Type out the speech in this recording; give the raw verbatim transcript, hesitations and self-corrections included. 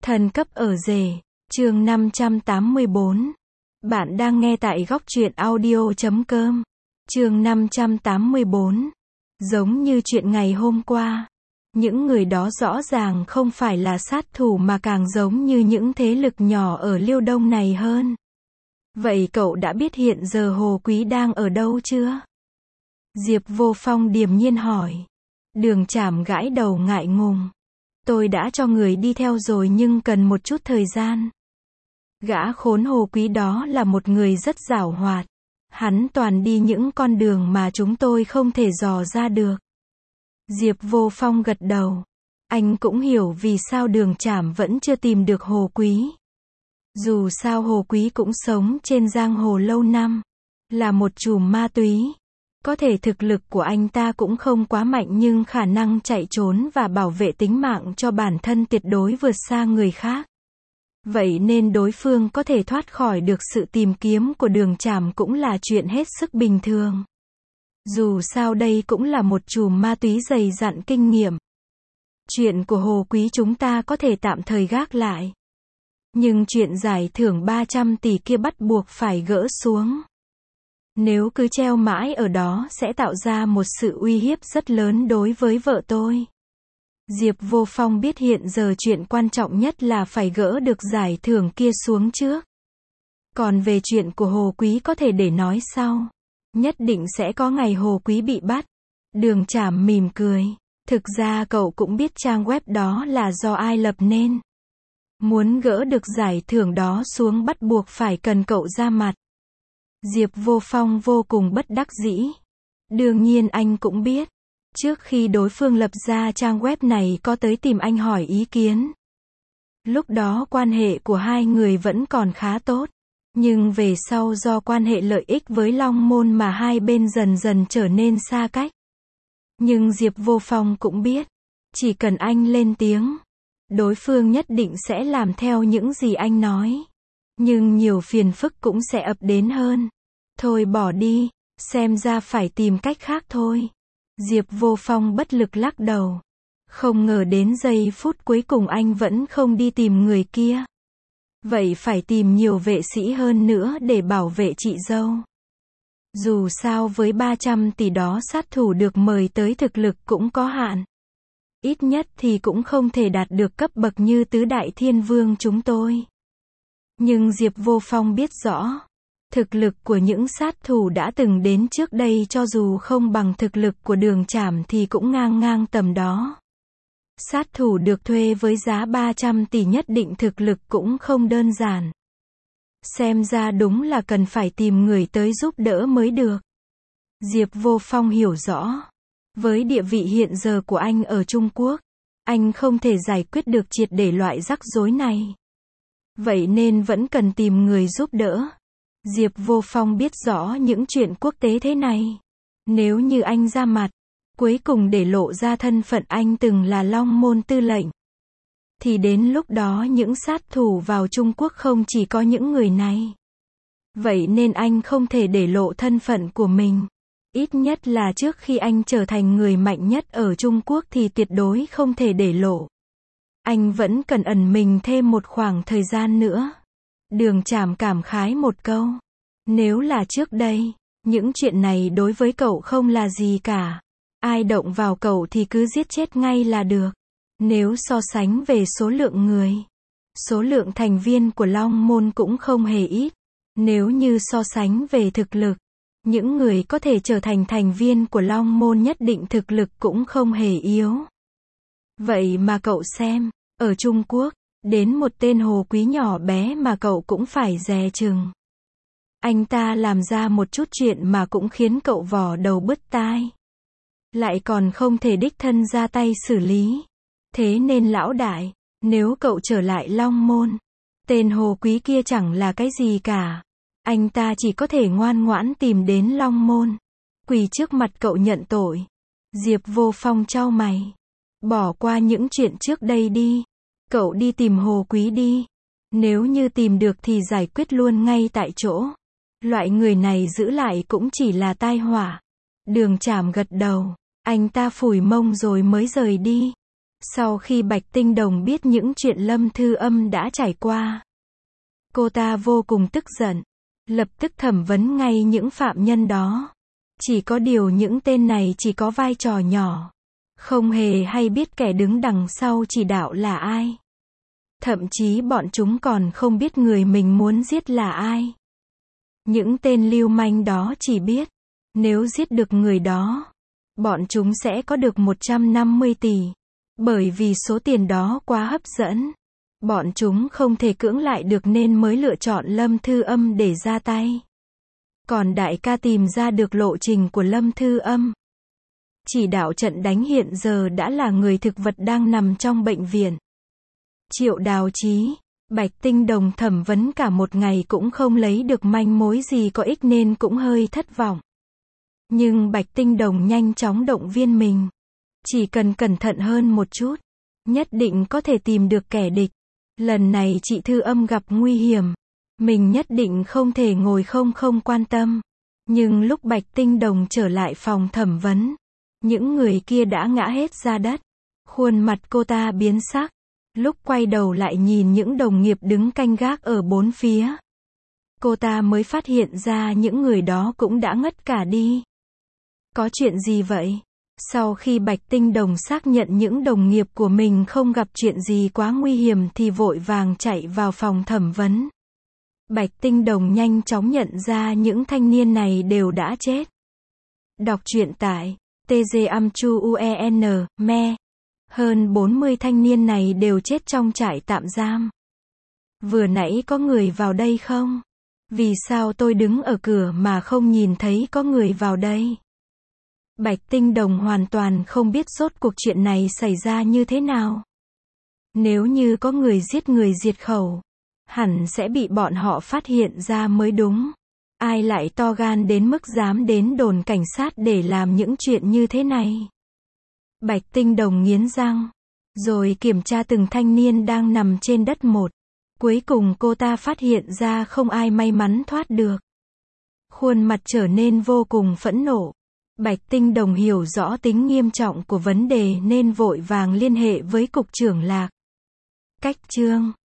Thần cấp ở rể, chương năm trăm tám mươi bốn. Bạn đang nghe tại góc truyện audio chấm com. Chương năm trăm tám mươi bốn. Giống như chuyện ngày hôm qua. Những người đó rõ ràng không phải là sát thủ mà càng giống như những thế lực nhỏ ở Liêu Đông này hơn. Vậy cậu đã biết hiện giờ Hồ Quý đang ở đâu chưa? Diệp Vô Phong điềm nhiên hỏi. Đường Trảm gãi đầu ngại ngùng. Tôi đã cho người đi theo rồi nhưng cần một chút thời gian. Gã khốn Hồ Quý đó là một người rất giảo hoạt. Hắn toàn đi những con đường mà chúng tôi không thể dò ra được. Diệp Vô Phong gật đầu. Anh cũng hiểu vì sao Đường Trảm vẫn chưa tìm được Hồ Quý. Dù sao Hồ Quý cũng sống trên giang hồ lâu năm. Là một trùm ma túy. Có thể thực lực của anh ta cũng không quá mạnh nhưng khả năng chạy trốn và bảo vệ tính mạng cho bản thân tuyệt đối vượt xa người khác. Vậy nên đối phương có thể thoát khỏi được sự tìm kiếm của Đường Trảm cũng là chuyện hết sức bình thường. Dù sao đây cũng là một trùm ma túy dày dặn kinh nghiệm. Chuyện của Hồ Quý chúng ta có thể tạm thời gác lại. Nhưng chuyện giải thưởng ba trăm tỷ kia bắt buộc phải gỡ xuống. Nếu cứ treo mãi ở đó sẽ tạo ra một sự uy hiếp rất lớn đối với vợ tôi. Diệp Vô Phong biết hiện giờ chuyện quan trọng nhất là phải gỡ được giải thưởng kia xuống trước. Còn về chuyện của Hồ Quý có thể để nói sau. Nhất định sẽ có ngày Hồ Quý bị bắt. Đường Trảm mỉm cười. Thực ra cậu cũng biết trang web đó là do ai lập nên. Muốn gỡ được giải thưởng đó xuống bắt buộc phải cần cậu ra mặt. Diệp Vô Phong vô cùng bất đắc dĩ. Đương nhiên anh cũng biết. Trước khi đối phương lập ra trang web này có tới tìm anh hỏi ý kiến. Lúc đó quan hệ của hai người vẫn còn khá tốt. Nhưng về sau do quan hệ lợi ích với Long Môn mà hai bên dần dần trở nên xa cách. Nhưng Diệp Vô Phong cũng biết. Chỉ cần anh lên tiếng. Đối phương nhất định sẽ làm theo những gì anh nói. Nhưng nhiều phiền phức cũng sẽ ập đến hơn. Thôi bỏ đi, xem ra phải tìm cách khác thôi. Diệp Vô Phong bất lực lắc đầu. Không ngờ đến giây phút cuối cùng anh vẫn không đi tìm người kia. Vậy phải tìm nhiều vệ sĩ hơn nữa để bảo vệ chị dâu. Dù sao với ba trăm tỷ đó sát thủ được mời tới thực lực cũng có hạn. Ít nhất thì cũng không thể đạt được cấp bậc như tứ đại thiên vương chúng tôi. Nhưng Diệp Vô Phong biết rõ. Thực lực của những sát thủ đã từng đến trước đây cho dù không bằng thực lực của Đường Trảm thì cũng ngang ngang tầm đó. Sát thủ được thuê với giá ba trăm tỷ nhất định thực lực cũng không đơn giản. Xem ra đúng là cần phải tìm người tới giúp đỡ mới được. Diệp Vô Phong hiểu rõ. Với địa vị hiện giờ của anh ở Trung Quốc, anh không thể giải quyết được triệt để loại rắc rối này. Vậy nên vẫn cần tìm người giúp đỡ. Diệp Vô Phong biết rõ những chuyện quốc tế thế này. Nếu như anh ra mặt, cuối cùng để lộ ra thân phận anh từng là Long Môn tư lệnh, thì đến lúc đó những sát thủ vào Trung Quốc không chỉ có những người này. Vậy nên anh không thể để lộ thân phận của mình. Ít nhất là trước khi anh trở thành người mạnh nhất ở Trung Quốc thì tuyệt đối không thể để lộ. Anh vẫn cần ẩn mình thêm một khoảng thời gian nữa. Đường Trảm cảm khái một câu. Nếu là trước đây, những chuyện này đối với cậu không là gì cả. Ai động vào cậu thì cứ giết chết ngay là được. Nếu so sánh về số lượng người, số lượng thành viên của Long Môn cũng không hề ít. Nếu như so sánh về thực lực, những người có thể trở thành thành viên của Long Môn nhất định thực lực cũng không hề yếu. Vậy mà cậu xem, ở Trung Quốc, đến một tên Hồ Quý nhỏ bé mà cậu cũng phải dè chừng. Anh ta làm ra một chút chuyện mà cũng khiến cậu vò đầu bứt tai. Lại còn không thể đích thân ra tay xử lý. Thế nên lão đại, nếu cậu trở lại Long Môn, tên Hồ Quý kia chẳng là cái gì cả. Anh ta chỉ có thể ngoan ngoãn tìm đến Long Môn, quỳ trước mặt cậu nhận tội. Diệp Vô Phong chau mày. Bỏ qua những chuyện trước đây đi. Cậu đi tìm Hồ Quý đi. Nếu như tìm được thì giải quyết luôn ngay tại chỗ. Loại người này giữ lại cũng chỉ là tai họa. Đường Trảm gật đầu. Anh ta phủi mông rồi mới rời đi. Sau khi Bạch Tinh Đồng biết những chuyện Lâm Thư Âm đã trải qua, cô ta vô cùng tức giận, lập tức thẩm vấn ngay những phạm nhân đó. Chỉ có điều những tên này chỉ có vai trò nhỏ, không hề hay biết kẻ đứng đằng sau chỉ đạo là ai. Thậm chí bọn chúng còn không biết người mình muốn giết là ai. Những tên lưu manh đó chỉ biết, nếu giết được người đó, bọn chúng sẽ có được một trăm năm mươi tỷ. Bởi vì số tiền đó quá hấp dẫn, bọn chúng không thể cưỡng lại được nên mới lựa chọn Lâm Thư Âm để ra tay. Còn đại ca tìm ra được lộ trình của Lâm Thư Âm. Chỉ đạo trận đánh hiện giờ đã là người thực vật đang nằm trong bệnh viện. Triệu Đào Chí, Bạch Tinh Đồng thẩm vấn cả một ngày cũng không lấy được manh mối gì có ích nên cũng hơi thất vọng. Nhưng Bạch Tinh Đồng nhanh chóng động viên mình. Chỉ cần cẩn thận hơn một chút, nhất định có thể tìm được kẻ địch. Lần này chị Thư Âm gặp nguy hiểm, mình nhất định không thể ngồi không không quan tâm. Nhưng lúc Bạch Tinh Đồng trở lại phòng thẩm vấn, những người kia đã ngã hết ra đất. Khuôn mặt cô ta biến sắc. Lúc quay đầu lại nhìn những đồng nghiệp đứng canh gác ở bốn phía, cô ta mới phát hiện ra những người đó cũng đã ngất cả đi. Có chuyện gì vậy? Sau khi Bạch Tinh Đồng xác nhận những đồng nghiệp của mình không gặp chuyện gì quá nguy hiểm thì vội vàng chạy vào phòng thẩm vấn. Bạch Tinh Đồng nhanh chóng nhận ra những thanh niên này đều đã chết. Đọc truyện tại T G Amchu U E N, Me. Hơn bốn mươi thanh niên này đều chết trong trại tạm giam. Vừa nãy có người vào đây không? Vì sao tôi đứng ở cửa mà không nhìn thấy có người vào đây? Bạch Tinh Đồng hoàn toàn không biết rốt cuộc chuyện này xảy ra như thế nào. Nếu như có người giết người diệt khẩu, hẳn sẽ bị bọn họ phát hiện ra mới đúng. Ai lại to gan đến mức dám đến đồn cảnh sát để làm những chuyện như thế này? Bạch Tinh Đồng nghiến răng, rồi kiểm tra từng thanh niên đang nằm trên đất một. Cuối cùng cô ta phát hiện ra không ai may mắn thoát được. Khuôn mặt trở nên vô cùng phẫn nộ. Bạch Tinh Đồng hiểu rõ tính nghiêm trọng của vấn đề nên vội vàng liên hệ với cục trưởng Lạc. Cách chương